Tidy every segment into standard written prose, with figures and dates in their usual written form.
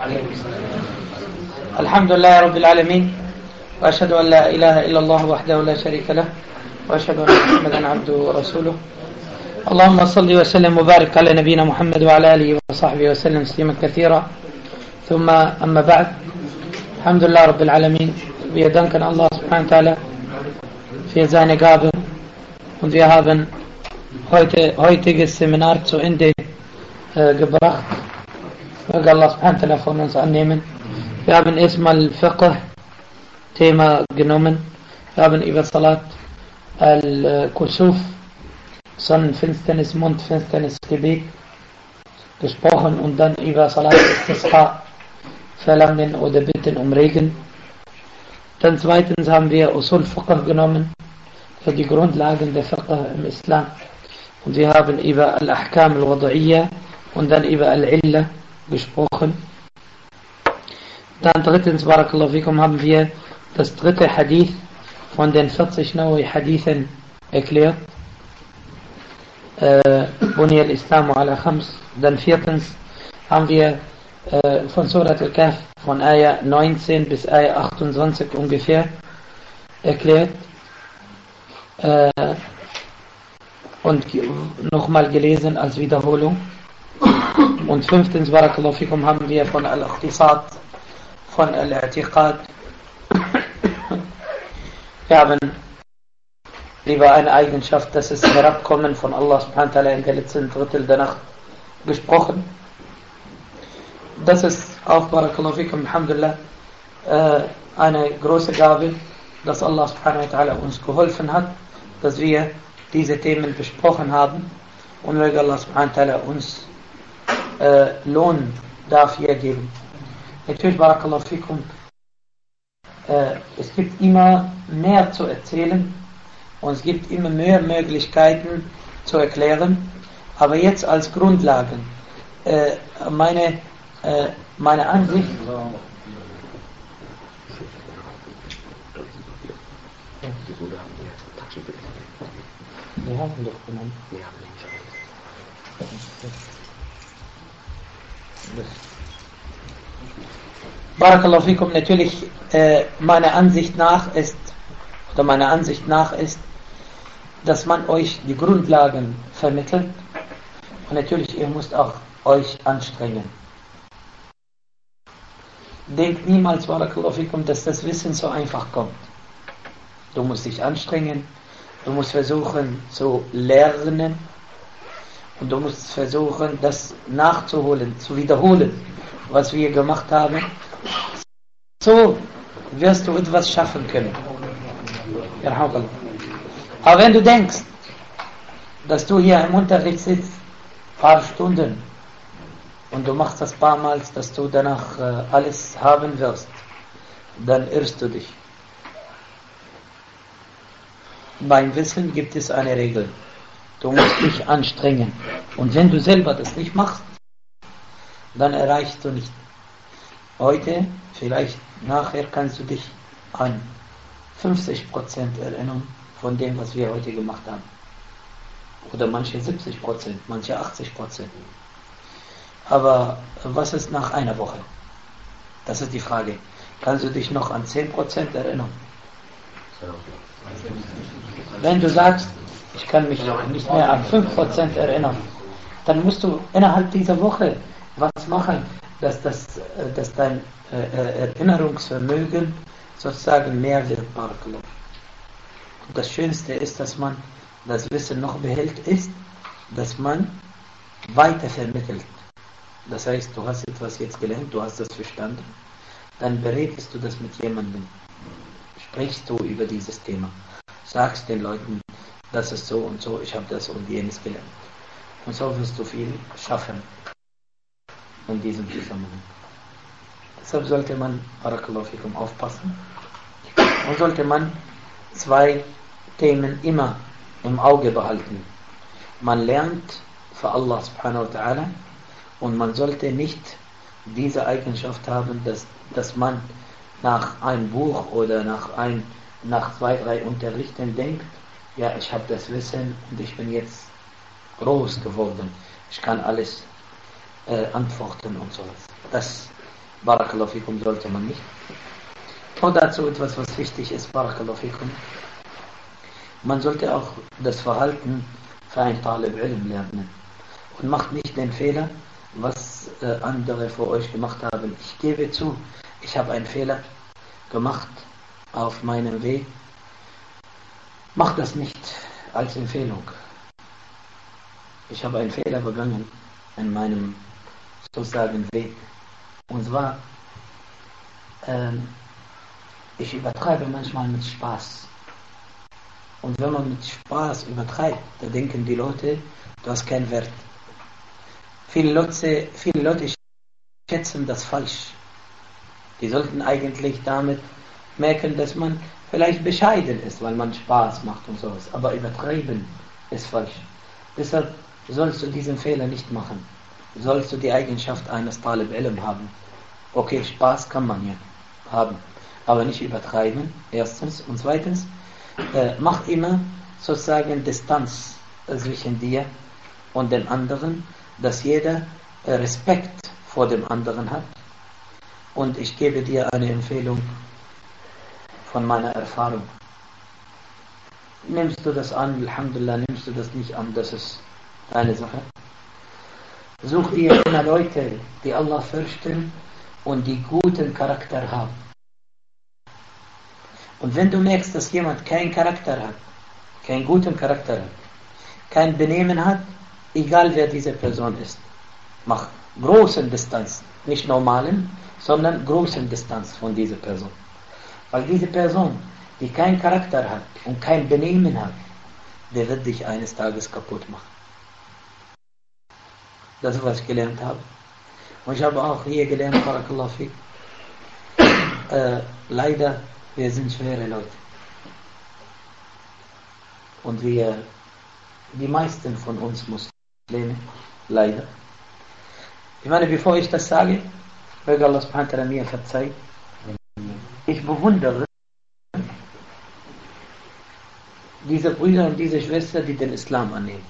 الحمد لله رب العالمين وأشهد أن لا إله إلا الله وحده لا شريك له وأشهد أن محمدا عبده ورسوله اللهم صل وسلم وبارك على نبينا محمد وعلى آله وصحبه وسلم تسليما كثيرا ثم أما بعد الحمد لله رب العالمين. Wir danken Allah subhanahu wa ta'ala für seine Gabe und wir haben heutiges Seminar zu Ende gebracht. Möge Allah subhanahu wa ta'ala von uns annehmen. Wir haben erstmal Fiqh Thema genommen. Wir haben über Salat al-Kusuf, Sonnenfinsternis, Mondfinsternis, Gebet gesprochen und dann über Salat al-Istisqa, Verlangen oder Bitten um Regen. Dann zweitens haben wir Usul Fiqh genommen, für die Grundlagen der Fiqh im Islam. Und wir haben über Al-Ahkam al-Wada'iyya und dann über Al-Illa gesprochen. Dann drittens, Barakallahu fikum, haben wir das dritte Hadith von den 40 Nawawi Hadithen erklärt. Buni al-Islam ala khams. Dann viertens haben wir von Surat al-Kahf von Ayah 19 bis Ayah 28 ungefähr erklärt und nochmal gelesen als Wiederholung. Und fünftens, Barakallahu fikum, haben wir von Al-Iqtisad, von Al-I'tiqad. Wir haben über eine Eigenschaft, das ist Herabkommen von Allah subhanahu wa ta'ala in der letzten Drittel der Nacht gesprochen. Das ist auch, Barakallahu fikum, Alhamdulillah, eine große Gabe, dass Allah subhanahu wa ta'ala uns geholfen hat, dass wir diese Themen besprochen haben, und möge Allah subhanahu wa ta'ala uns Lohn dafür geben. Natürlich, Barakallahu fikum, es gibt immer mehr zu erzählen und es gibt immer mehr Möglichkeiten zu erklären, aber jetzt als Grundlagen meine Ansicht wir haben doch genommen. Barakallahu fikum, natürlich meiner Ansicht nach ist, dass man euch die Grundlagen vermittelt und natürlich ihr müsst auch euch anstrengen. Denkt niemals, Barakallahu fikum, dass das Wissen so einfach kommt. Du musst dich anstrengen, du musst versuchen zu lernen und du musst versuchen, das nachzuholen, zu wiederholen, was wir gemacht haben. So wirst du etwas schaffen können. Aber wenn du denkst, dass du hier im Unterricht sitzt, ein paar Stunden, und du machst das paarmals, dass du danach alles haben wirst, dann irrst du dich. Beim Wissen gibt es eine Regel. Du musst dich anstrengen. Und wenn du selber das nicht machst, dann erreichst du nicht. Heute, vielleicht nachher, kannst du dich an 50% erinnern von dem, was wir heute gemacht haben. Oder manche 70%, manche 80%. Aber was ist nach einer Woche? Das ist die Frage. Kannst du dich noch an 10% erinnern? Wenn du sagst, ich kann mich nicht mehr an 5% erinnern, dann musst du innerhalb dieser Woche was machen, dass dein Erinnerungsvermögen sozusagen mehr wird. Und das Schönste ist, dass man das Wissen noch behält, ist, dass man weiter vermittelt. Das heißt, du hast etwas jetzt gelernt, du hast das verstanden, dann berätst du das mit jemandem, sprichst du über dieses Thema, sagst den Leuten, das ist so und so, ich habe das und jenes gelernt. Und so wirst du viel schaffen in diesem Zusammenhang. Deshalb sollte man, Barakallahu fikum, aufpassen und sollte man zwei Themen immer im Auge behalten. Man lernt für Allah subhanahu wa ta'ala und man sollte nicht diese Eigenschaft haben, dass man nach einem Buch oder nach 2-3 Unterrichten denkt, ja, ich habe das Wissen und ich bin jetzt groß geworden, ich kann alles antworten und sowas. Das Barakallahu fikum sollte man nicht. Und dazu etwas, was wichtig ist, Barakallahu fikum. Man sollte auch das Verhalten für ein Talib Ilm lernen. Und macht nicht den Fehler, was andere vor euch gemacht haben. Ich gebe zu, ich habe einen Fehler gemacht auf meinem Weg. Macht das nicht als Empfehlung. Ich habe einen Fehler begangen in meinem sozusagen Weg. Und zwar, ich übertreibe manchmal mit Spaß. Und wenn man mit Spaß übertreibt, dann denken die Leute, du hast keinen Wert. Viele Leute schätzen das falsch. Die sollten eigentlich damit merken, dass man vielleicht bescheiden ist, weil man Spaß macht und sowas. Aber übertreiben ist falsch. Deshalb sollst du diesen Fehler nicht machen. Sollst du die Eigenschaft eines Talib Ilm haben. Okay, Spaß kann man ja haben, aber nicht übertreiben, erstens. Und zweitens, mach immer sozusagen Distanz zwischen dir und den anderen, dass jeder Respekt vor dem anderen hat. Und ich gebe dir eine Empfehlung von meiner Erfahrung. Nimmst du das an, Alhamdulillah, nimmst du das nicht an, das ist deine Sache. Such dir immer Leute, die Allah fürchten und die guten Charakter haben. Und wenn du merkst, dass jemand keinen Charakter hat, keinen guten Charakter hat, kein Benehmen hat, egal wer diese Person ist, mach großen Distanz, nicht normalen, sondern großen Distanz von dieser Person. Weil diese Person, die keinen Charakter hat und kein Benehmen hat, der wird dich eines Tages kaputt machen. Das ist, was ich gelernt habe. Und ich habe auch hier gelernt, Barakallahu fik, leider, wir sind schwere Leute. Und die meisten von uns Muslime, leider. Ich meine, bevor ich das sage, möge Allah subhanahu wa ta'ala mir verzeihen. Ich bewundere diese Brüder und diese Schwester, die den Islam annehmen.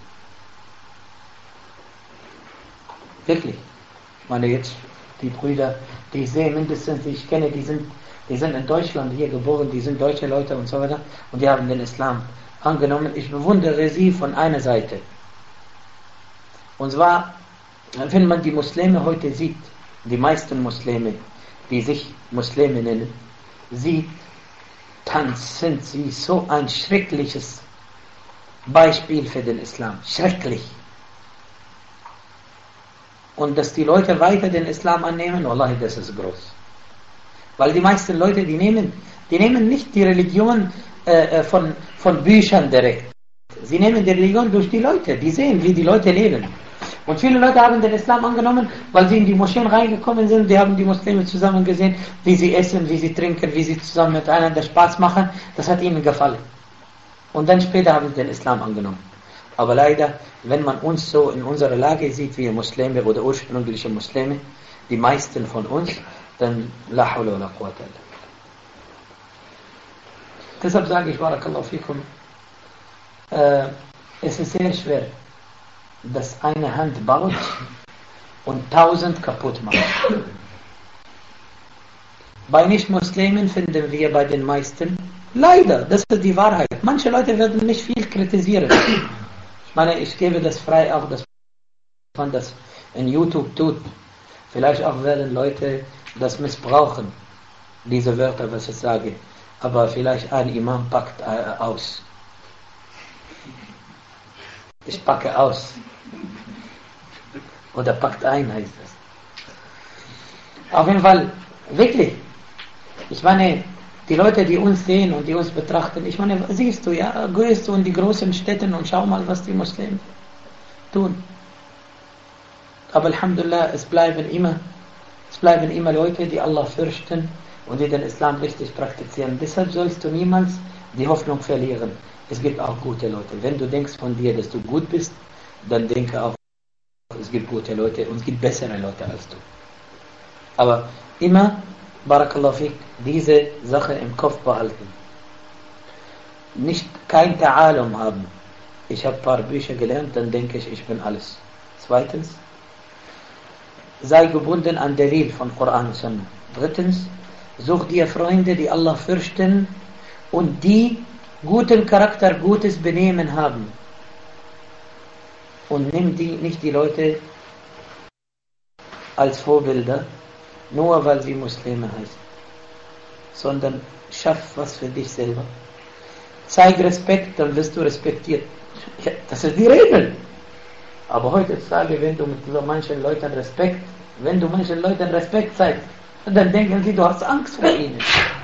Wirklich. Ich meine jetzt, die Brüder, die ich sehe mindestens, die ich kenne, die sind in Deutschland hier geboren, die sind deutsche Leute und so weiter und die haben den Islam angenommen. Ich bewundere sie von einer Seite. Und zwar, wenn man die Muslime heute sieht, die meisten Muslime, die sich Muslime nennen, sieht, dann sind sie so ein schreckliches Beispiel für den Islam. Schrecklich. Und dass die Leute weiter den Islam annehmen, wallahi, das ist groß. Weil die meisten Leute, die nehmen nicht die Religion von Büchern direkt. Sie nehmen die Religion durch die Leute, die sehen, wie die Leute leben. Und viele Leute haben den Islam angenommen, weil sie in die Moscheen reingekommen sind, die haben die Muslime zusammen gesehen, wie sie essen, wie sie trinken, wie sie zusammen miteinander Spaß machen, das hat ihnen gefallen. Und dann später haben sie den Islam angenommen. Aber leider, wenn man uns so in unserer Lage sieht, wie Muslime oder ursprüngliche Muslime, die meisten von uns, dann la hawla wa la quwwata illa billah. Deshalb sage ich, Barakallahu fikum, es ist sehr schwer, dass eine Hand baut und 1000 kaputt macht. Bei Nicht-Muslimen finden wir bei den meisten, leider, das ist die Wahrheit. Manche Leute werden nicht viel kritisieren. Ich meine, ich gebe das frei auch, dass man das in YouTube tut. Vielleicht auch werden Leute das missbrauchen, diese Wörter, was ich sage. Aber vielleicht ein Imam packt aus. Ich packe aus. Oder packt ein, heißt das. Auf jeden Fall, wirklich. Ich meine, die Leute, die uns sehen und die uns betrachten, ich meine, siehst du, ja, gehst du in die großen Städten und schau mal, was die Muslime tun. Aber Alhamdulillah, es bleiben immer Leute, die Allah fürchten und die den Islam richtig praktizieren. Deshalb sollst du niemals die Hoffnung verlieren. Es gibt auch gute Leute. Wenn du denkst von dir, dass du gut bist, dann denke auch, es gibt gute Leute und es gibt bessere Leute als du. Aber immer, Barakallahu fik, diese Sache im Kopf behalten. Nicht kein Ta'alum haben. Ich habe ein paar Bücher gelernt, dann denke ich, ich bin alles. Zweitens, sei gebunden an Dalil von Koran und Sunna. Drittens, such dir Freunde, die Allah fürchten und die guten Charakter, gutes Benehmen haben. Und nimm nicht die Leute als Vorbilder, nur weil sie Muslime heißen, sondern schaff was für dich selber. Zeig Respekt, dann wirst du respektiert. Ja, das ist die Regel. Aber heutzutage, wenn du mit manchen Leuten Respekt zeigst, dann denken sie, du hast Angst vor ihnen.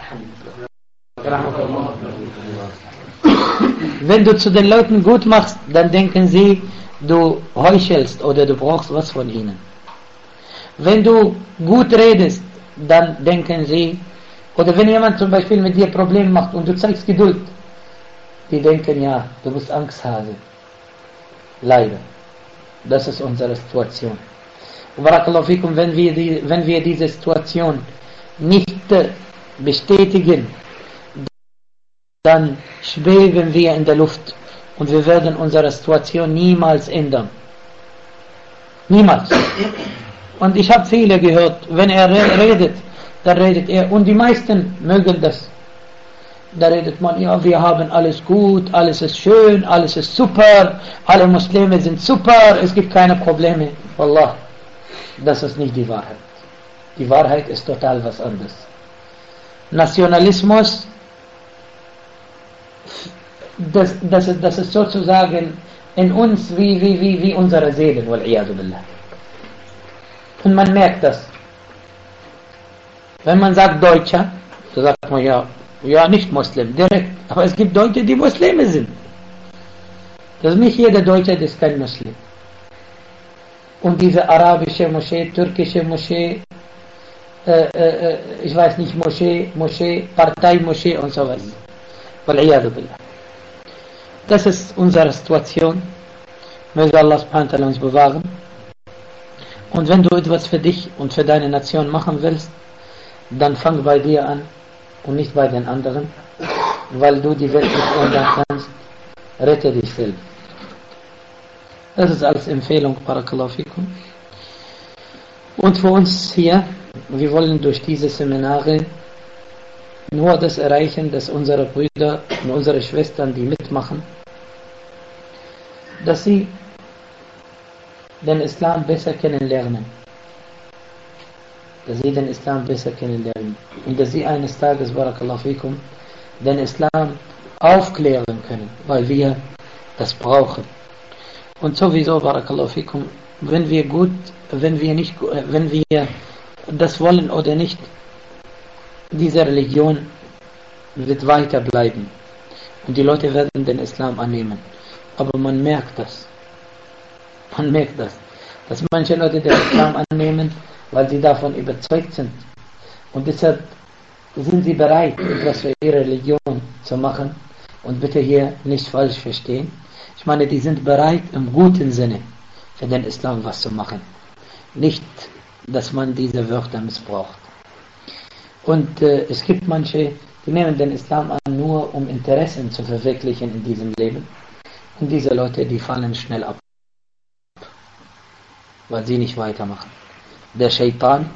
Wenn du zu den Leuten gut machst, dann denken sie, du heuchelst oder du brauchst was von ihnen. Wenn du gut redest, dann denken sie, oder wenn jemand zum Beispiel mit dir Probleme macht und du zeigst Geduld, die denken, ja, du bist Angsthase. Leider. Das ist unsere Situation. Und Barakallahu fikum, wenn wir diese Situation nicht bestätigen, dann schweben wir in der Luft und wir werden unsere Situation niemals ändern. Niemals. Und ich habe viele gehört, wenn er redet, dann redet er, und die meisten mögen das. Da redet man, ja, wir haben alles gut, alles ist schön, alles ist super, alle Muslime sind super, es gibt keine Probleme. Wallah, das ist nicht die Wahrheit. Die Wahrheit ist total was anderes. Nationalismus, das ist sozusagen in uns wie unsere Seelen, wal-iyadu billah. Und man merkt das. Wenn man sagt Deutscher, so sagt man ja, nicht Muslim, direkt. Aber es gibt Deutsche, die Muslime sind. Das ist nicht jeder Deutsche, das ist kein Muslim. Und diese arabische Moschee, türkische Moschee, ich weiß nicht, Moschee, Partei-Moschee und so was. Wal-iyadu billah. Das ist unsere Situation. Möge Allah subhanahu wa ta'ala uns bewahren. Und wenn du etwas für dich und für deine Nation machen willst, dann fang bei dir an und nicht bei den anderen, weil du die Welt nicht ändern kannst. Rette dich selbst. Das ist als Empfehlung, Barakallahu fikum. Und für uns hier, wir wollen durch diese Seminare nur das erreichen, dass unsere Brüder und unsere Schwestern, die mitmachen, dass sie den Islam besser kennenlernen. Dass sie den Islam besser kennenlernen. Und dass sie eines Tages, Barakallahu fikum, den Islam aufklären können, weil wir das brauchen. Und sowieso, Barakallahu fikum, wenn wir das wollen oder nicht, diese Religion wird weiterbleiben. Und die Leute werden den Islam annehmen. Aber man merkt das. Dass manche Leute den Islam annehmen, weil sie davon überzeugt sind. Und deshalb sind sie bereit, etwas für ihre Religion zu machen. Und bitte hier nicht falsch verstehen. Ich meine, die sind bereit, im guten Sinne für den Islam was zu machen. Nicht, dass man diese Wörter missbraucht. Und es gibt manche, die nehmen den Islam an, nur um Interessen zu verwirklichen in diesem Leben. Und diese Leute, die fallen schnell ab, weil sie nicht weitermachen. Der Shaitan,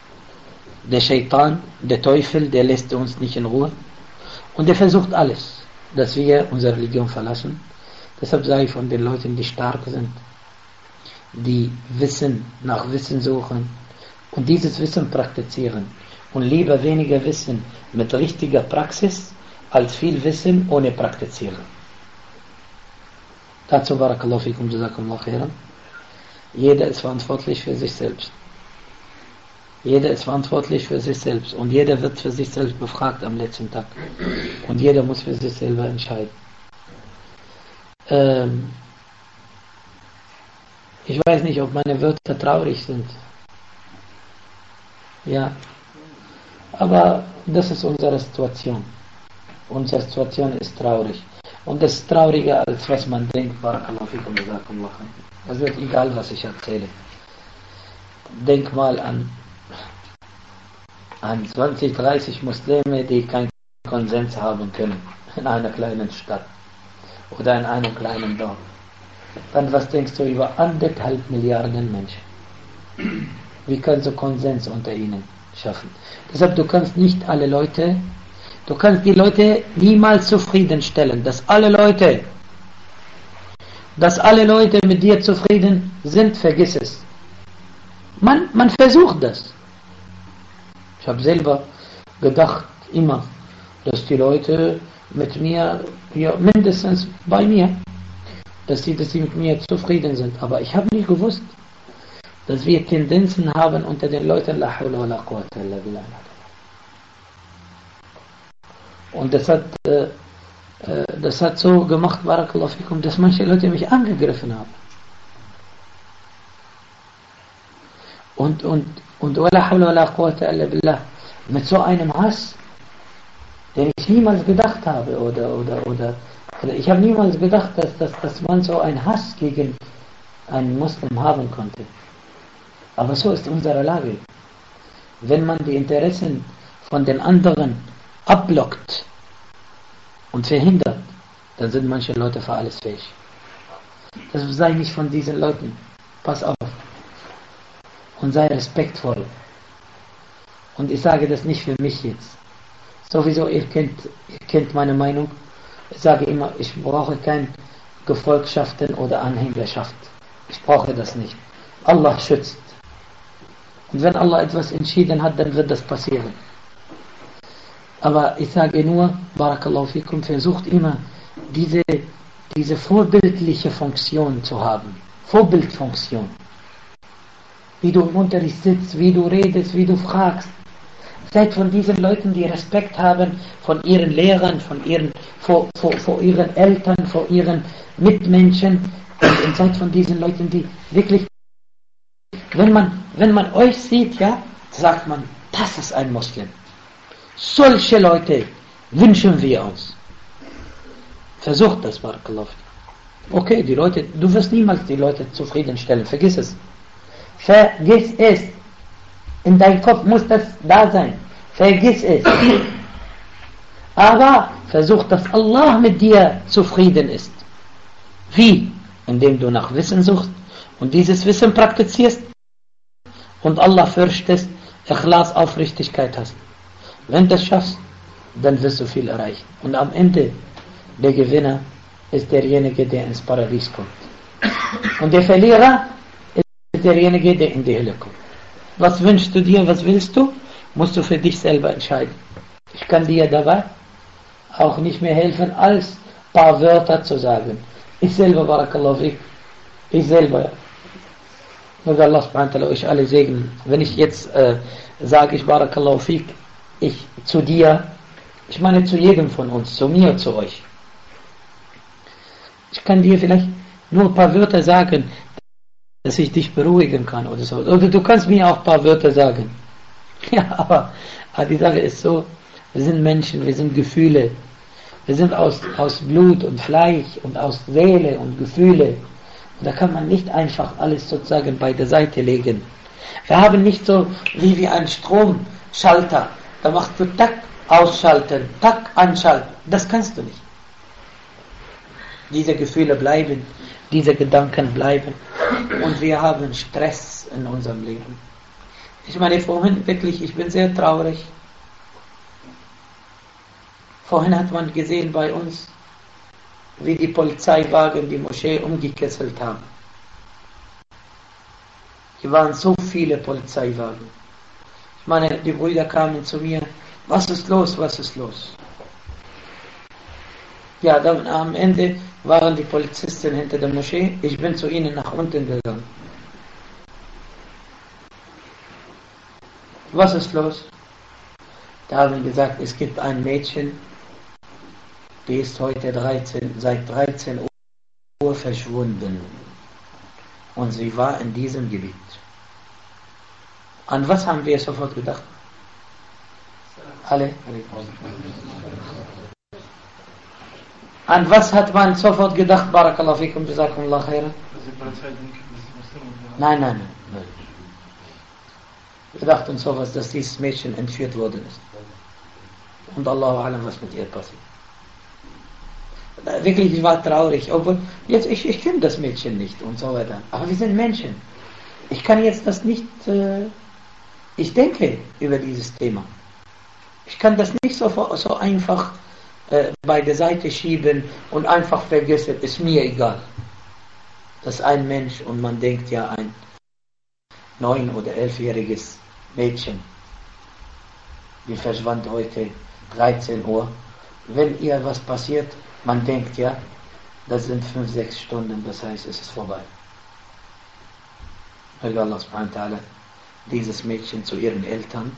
der Teufel, der lässt uns nicht in Ruhe. Und der versucht alles, dass wir unsere Religion verlassen. Deshalb sage ich von den Leuten, die stark sind, die nach Wissen suchen und dieses Wissen praktizieren. Und lieber weniger Wissen mit richtiger Praxis, als viel Wissen ohne Praktizieren. Dazu Barakallahu fikum, Jazakumullah khairan. Jeder ist verantwortlich für sich selbst. Und jeder wird für sich selbst befragt am letzten Tag. Und jeder muss für sich selber entscheiden. Ich weiß nicht, ob meine Wörter traurig sind. Ja. Aber das ist unsere Situation. Unsere Situation ist traurig. Und das ist trauriger, als was man denkt. Barakallahu fikum, Jazakumullah khairan. Es wird egal, was ich erzähle. Denk mal an 20, 30 Muslime, die keinen Konsens haben können in einer kleinen Stadt oder in einem kleinen Dorf. Dann was denkst du über 1,5 Milliarden Menschen? Wie kannst du Konsens unter ihnen schaffen? Deshalb, du kannst nicht alle Leute, du kannst die Leute niemals zufriedenstellen, dass alle Leute mit dir zufrieden sind, vergiss es. Man versucht das. Ich habe selber gedacht, immer, dass die Leute mit mir, ja, mindestens bei mir, dass sie mit mir zufrieden sind. Aber ich habe nicht gewusst, dass wir Tendenzen haben unter den Leuten, la hawla wa la quwwata illa billah. Und das hat so gemacht, barakallahu fikum, dass manche Leute mich angegriffen haben. Und wala hawla wa la quwwata illa billah, mit so einem Hass, den ich niemals gedacht habe, oder ich habe niemals gedacht, dass man so einen Hass gegen einen Muslim haben konnte. Aber so ist unsere Lage. Wenn man die Interessen von den anderen abblockt und verhindert, dann sind manche Leute für alles fähig. Das sei nicht von diesen Leuten. Pass auf. Und sei respektvoll. Und ich sage das nicht für mich jetzt. Sowieso, ihr kennt meine Meinung. Ich sage immer, ich brauche keine Gefolgschaften oder Anhängerschaft. Ich brauche das nicht. Allah schützt. Und wenn Allah etwas entschieden hat, dann wird das passieren. Aber ich sage nur, barakallahu fikum, versucht immer diese vorbildliche Funktion zu haben. Vorbildfunktion. Wie du im Unterricht sitzt, wie du redest, wie du fragst. Seid von diesen Leuten, die Respekt haben von ihren Lehrern, vor ihren Eltern, vor ihren Mitmenschen. Und seid von diesen Leuten, die wirklich, wenn man euch sieht, ja, sagt man, das ist ein Muslim. Solche Leute wünschen wir uns. Versucht das, barakallahu. Okay, du wirst niemals die Leute zufriedenstellen, vergiss es. Vergiss es. In deinem Kopf muss das da sein. Vergiss es. Aber versuch, dass Allah mit dir zufrieden ist. Wie? Indem du nach Wissen suchst und dieses Wissen praktizierst und Allah fürchtest, Ikhlas, Aufrichtigkeit hast. Wenn du das schaffst, dann wirst du viel erreichen. Und am Ende, der Gewinner ist derjenige, der ins Paradies kommt. Und der Verlierer ist derjenige, der in die Hölle kommt. Was wünschst du dir, was willst du, musst du für dich selber entscheiden. Ich kann dir dabei auch nicht mehr helfen, als ein paar Wörter zu sagen. Ich selber, barakallahu fik, möge Allah subhanahu wa ta'ala euch alle segnen. Wenn ich jetzt sage, ich barakallahu fik, ich zu dir, ich meine zu jedem von uns, zu mir, zu euch. Ich kann dir vielleicht nur ein paar Wörter sagen, dass ich dich beruhigen kann oder so. Oder du kannst mir auch ein paar Wörter sagen. Ja, aber die Sache ist so, wir sind Menschen, wir sind Gefühle. Wir sind aus Blut und Fleisch und aus Seele und Gefühle. Und da kann man nicht einfach alles sozusagen bei der Seite legen. Wir haben nicht so wie ein Stromschalter. Da machst du Tack ausschalten, Tack anschalten. Das kannst du nicht. Diese Gefühle bleiben, diese Gedanken bleiben. Und wir haben Stress in unserem Leben. Ich meine, vorhin wirklich, ich bin sehr traurig. Vorhin hat man gesehen bei uns, wie die Polizeiwagen die Moschee umgekesselt haben. Hier waren so viele Polizeiwagen. Ich meine, die Brüder kamen zu mir, was ist los, was ist los? Ja, dann am Ende waren die Polizisten hinter der Moschee, ich bin zu ihnen nach unten gegangen. Was ist los? Da haben gesagt, es gibt ein Mädchen, die ist heute seit 13 Uhr verschwunden. Und sie war in diesem Gebiet. An was haben wir sofort gedacht? Alle? An was hat man sofort gedacht? Barakallahu fikum, jazakumullah khairan. Nein. Wir dachten sowas, dass dieses Mädchen entführt worden ist. Und Allahu alam, was mit ihr passiert. Wirklich, ich war traurig. Obwohl, jetzt, ich kenne das Mädchen nicht und so weiter. Aber wir sind Menschen. Ich kann jetzt das nicht, ich denke über dieses Thema. Ich kann das nicht so einfach bei der Seite schieben und einfach vergessen, ist mir egal. Das ist ein Mensch und man denkt ja ein 9- oder 11-jähriges Mädchen, die verschwand heute 13 Uhr. Wenn ihr was passiert, man denkt ja, das sind 5-6 Stunden, das heißt, es ist vorbei. Möge Allah subhanahu wa ta'ala dieses Mädchen zu ihren Eltern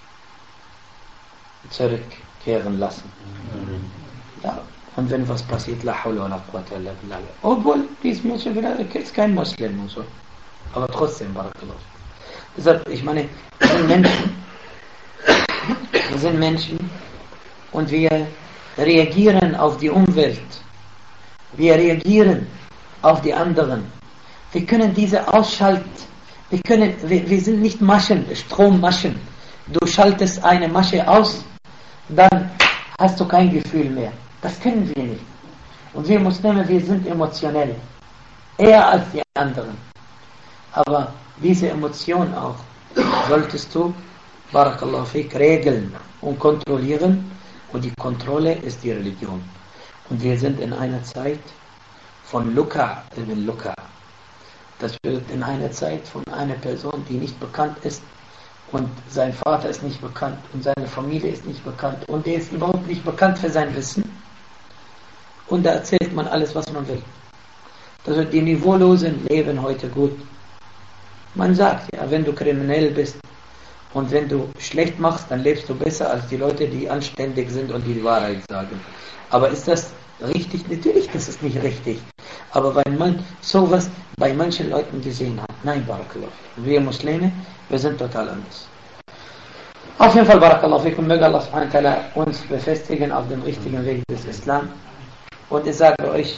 zurückkehren lassen. Ja, und wenn was passiert, la hawla wa la quwwata illa billah. Obwohl, dieses Mädchen ist kein Muslim und so. Aber trotzdem, barakallah. Deshalb, ich meine, wir sind Menschen. Wir sind Menschen und wir reagieren auf die Umwelt. Wir reagieren auf die anderen. Wir können diese ausschalten. Wir sind nicht Maschen, Strommaschen. Du schaltest eine Masche aus, dann hast du kein Gefühl mehr. Das können wir nicht. Und wir Muslime, wir sind emotionell. Eher als die anderen. Aber diese Emotion auch solltest du, barakallahu fik, regeln und kontrollieren. Und die Kontrolle ist die Religion. Und wir sind in einer Zeit von Luka ibn Luka. Das wird in einer Zeit von einer Person, die nicht bekannt ist und sein Vater ist nicht bekannt und seine Familie ist nicht bekannt und er ist überhaupt nicht bekannt für sein Wissen. Und da erzählt man alles, was man will. Also die Niveaulosen leben heute gut. Man sagt ja, wenn du kriminell bist und wenn du schlecht machst, dann lebst du besser als die Leute, die anständig sind und die Wahrheit sagen. Aber ist das richtig? Natürlich, das ist nicht richtig. Aber weil man sowas bei manchen Leuten gesehen hat. Nein, barakallahu. Wir Muslime, wir sind total anders. Auf jeden Fall, barakallahu fikum, möge Allah subhanahu wa ta'ala uns befestigen auf dem richtigen Weg des Islam. Und ich sage euch,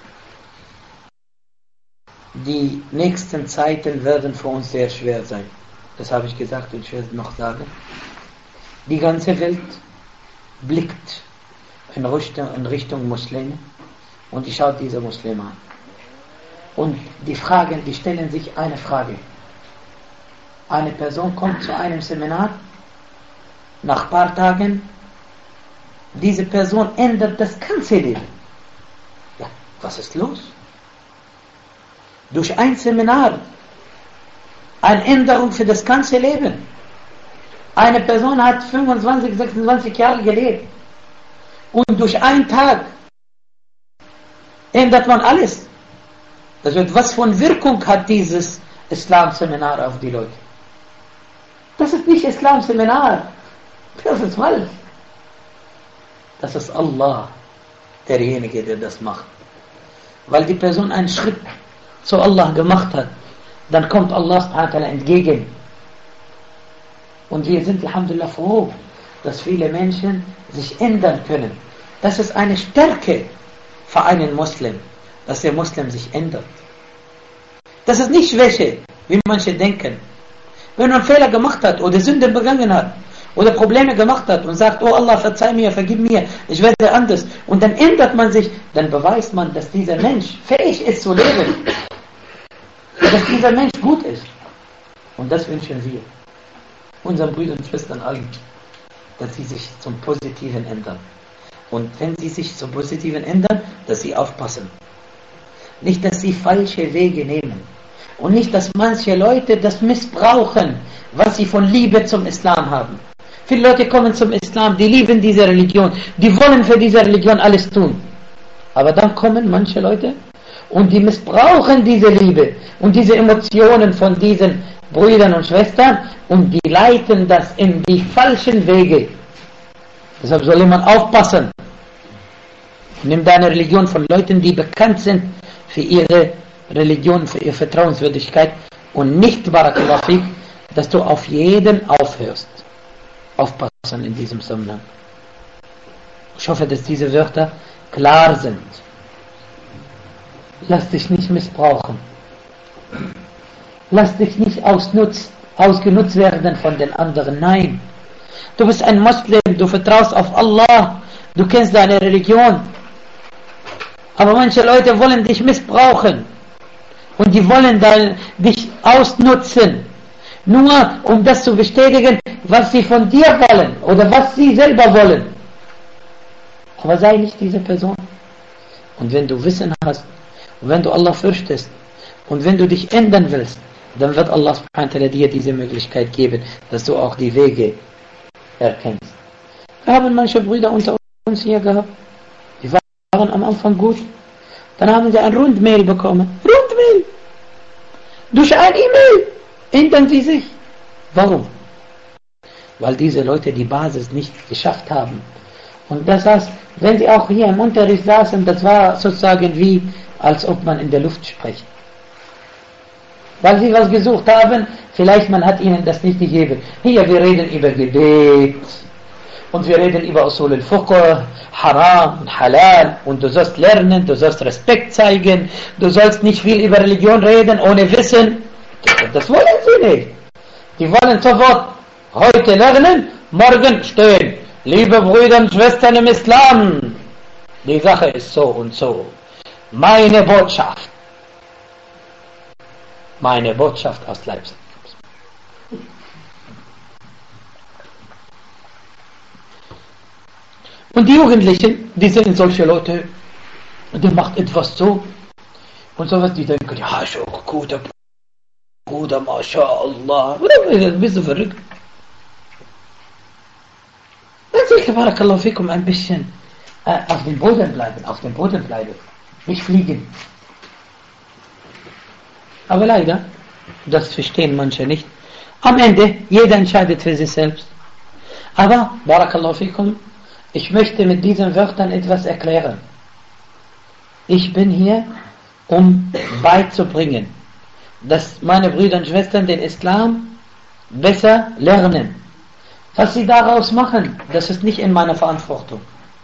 die nächsten Zeiten werden für uns sehr schwer sein. Das habe ich gesagt und ich werde noch sagen. Die ganze Welt blickt in Richtung Muslime und die schaut diese Muslime an. Und die stellen sich eine Frage. Eine Person kommt zu einem Seminar, nach ein paar Tagen, diese Person ändert das ganze Leben. Ja, was ist los? Durch ein Seminar, eine Änderung für das ganze Leben. Eine Person hat 25, 26 Jahre gelebt. Und durch einen Tag ändert man alles. Das wird, was von Wirkung hat dieses Islam-Seminar auf die Leute? Das ist nicht Islam-Seminar. Das ist falsch. Das ist Allah, derjenige, der das macht. Weil die Person einen Schritt zu Allah gemacht hat, dann kommt Allah subhanahu wa ta'ala entgegen. Und wir sind, alhamdulillah, froh, dass viele Menschen sich ändern können. Das ist eine Stärke für einen Muslim, dass der Muslim sich ändert. Das ist nicht Schwäche, wie manche denken. Wenn man Fehler gemacht hat oder Sünden begangen hat oder Probleme gemacht hat und sagt, oh Allah, verzeih mir, vergib mir, ich werde anders. Und dann ändert man sich, dann beweist man, dass dieser Mensch fähig ist zu leben. Dass dieser Mensch gut ist. Und das wünschen wir unseren Brüdern und Schwestern allen, dass sie sich zum Positiven ändern. Und wenn sie sich zum Positiven ändern, dass sie aufpassen. Nicht, dass sie falsche Wege nehmen. Und nicht, dass manche Leute das missbrauchen, was sie von Liebe zum Islam haben. Viele Leute kommen zum Islam, die lieben diese Religion, die wollen für diese Religion alles tun. Aber dann kommen manche Leute und die missbrauchen diese Liebe und diese Emotionen von diesen Brüdern und Schwestern und die leiten das in die falschen Wege. Deshalb soll jemand aufpassen. Nimm deine Religion von Leuten, die bekannt sind für ihre Religion, für ihre Vertrauenswürdigkeit und nicht, barakallahu fik, dass du auf jeden aufhörst. Aufpassen in diesem Zusammenhang. Ich hoffe, dass diese Wörter klar sind. Lass dich nicht missbrauchen. Lass dich nicht ausgenutzt werden von den anderen. Nein. Du bist ein Muslim, du vertraust auf Allah, du kennst deine Religion. Aber manche Leute wollen dich missbrauchen. Und die wollen dich ausnutzen. Nur um das zu bestätigen, was sie von dir wollen oder was sie selber wollen. Aber sei nicht diese Person. Und wenn du Wissen hast, und wenn du Allah fürchtest, und wenn du dich ändern willst, dann wird Allah subhanahu wa ta'ala dir diese Möglichkeit geben, dass du auch die Wege erkennst. Wir haben manche Brüder unter uns hier gehabt, die waren am Anfang gut. Dann haben sie ein Rundmail bekommen. Rundmail! Durch ein E-Mail ändern sie sich. Warum? Weil diese Leute die Basis nicht geschafft haben. Und das heißt, wenn sie auch hier im Unterricht saßen, das war sozusagen wie, als ob man in der Luft spricht. Weil sie was gesucht haben, vielleicht man hat ihnen das nicht gegeben. Hier, wir reden über Gebet. Und wir reden über Usul al-Fuqh, Haram und Halal. Und du sollst lernen, du sollst Respekt zeigen. Du sollst nicht viel über Religion reden, ohne Wissen. Das wollen sie nicht. Die wollen sofort heute lernen, morgen stehen. Liebe Brüder und Schwestern im Islam, die Sache ist so und so. Meine Botschaft aus Leipzig. Und die Jugendlichen, die sind solche Leute, die macht etwas so und sowas, die denken, ja, schon guter Bruder, MashaAllah. Bist du verrückt? Dann barakallahu fikum ein bisschen auf dem Boden bleiben, nicht fliegen. Aber leider, das verstehen manche nicht. Am Ende, jeder entscheidet für sich selbst. Aber, barakallahu fikum, ich möchte mit diesen Wörtern etwas erklären. Ich bin hier, um beizubringen, dass meine Brüder und Schwestern den Islam besser lernen. Was sie daraus machen, das ist nicht in meiner Verantwortung.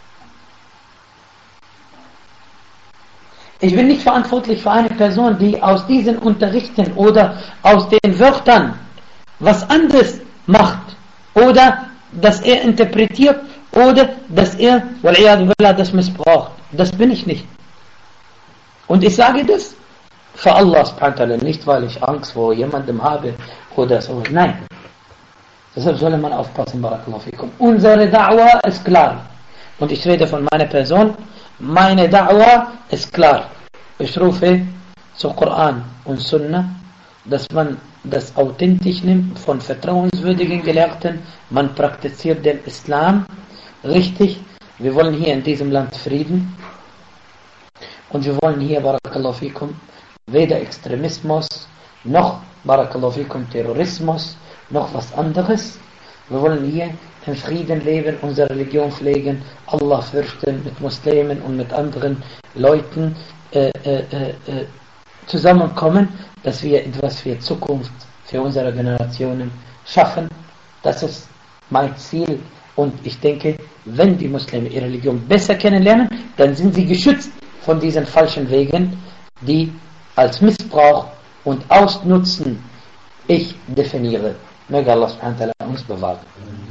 Ich bin nicht verantwortlich für eine Person, die aus diesen Unterrichten oder aus den Wörtern was anderes macht oder dass er interpretiert oder dass er das missbraucht. Das bin ich nicht. Und ich sage das für Allah subhanahu wa ta'ala, nicht weil ich Angst vor jemandem habe oder so. Nein. Deshalb soll man aufpassen, barakallahu fikum. Unsere Da'wah ist klar. Und ich rede von meiner Person. Meine Da'wah ist klar. Ich rufe zu Koran und Sunnah, dass man das authentisch nimmt von vertrauenswürdigen Gelehrten. Man praktiziert den Islam richtig. Wir wollen hier in diesem Land Frieden. Und wir wollen hier, barakallahu fikum, weder Extremismus, noch, barakallahu fikum, Terrorismus, noch was anderes. Wir wollen hier in Frieden leben, unsere Religion pflegen, Allah fürchten, mit Muslimen und mit anderen Leuten zusammenkommen, dass wir etwas für Zukunft, für unsere Generationen schaffen. Das ist mein Ziel. Und ich denke, wenn die Muslime ihre Religion besser kennenlernen, dann sind sie geschützt von diesen falschen Wegen, die als Missbrauch und Ausnutzen ich definiere. Möge Allah subhanahu wa ta'ala uns bewahren.